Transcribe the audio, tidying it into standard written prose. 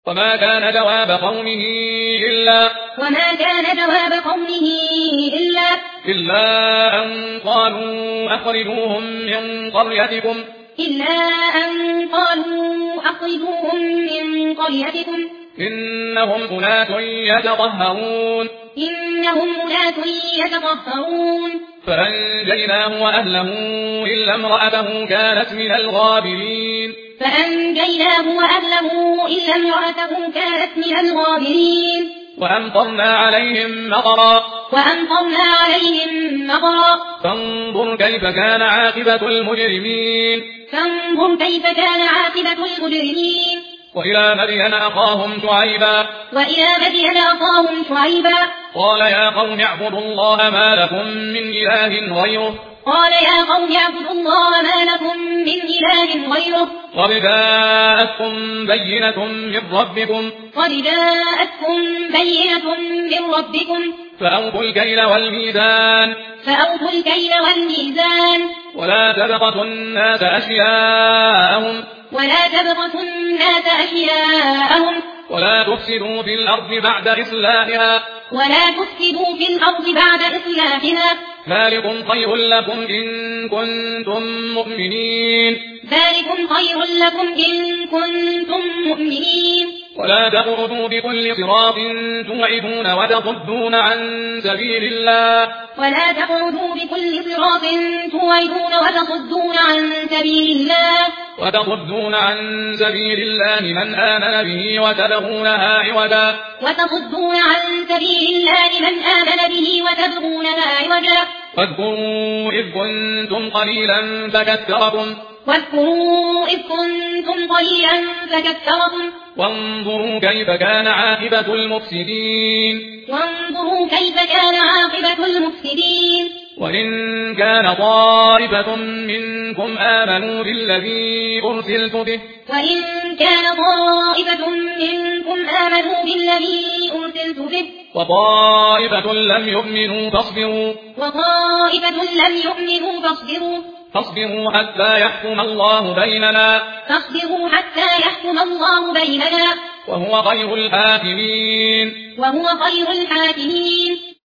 وما كان جواب قومه إلا أن قالوا أخرجوهم من قريتكم إنهم أناس يتطهرون فأنجيناه وأهله إلا امرأته كانت من الغابرين وأمطرنا عليهم مطرا فانظر كيف كان عاقبة المجرمين وإلى مدين أخاهم شعيبا قال يا قوم اعبدوا الله ما لكم من إله غيره قد جاءتكم بينة من ربكم فأوفوا الكيل والميزان ولا تبخسوا الناس أشياءهم ولا تفسدوا في الأرض بعد إصلاحها ذلكم خير لكم إن كنتم مؤمنين ولا تقعدوا بكل صراط توعدون وتصدون عن سبيل الله من آمن به وتبغونها عوجا واذكروا إذ كنتم قليلا فكثركم وانظروا كيف كان عاقبة المفسدين وإن كان طائفة منكم آمنوا بالذي أرسلت به وطائفة لم يؤمنوا فاصبروا حتى يحكم الله بيننا وهو خير الحاكمين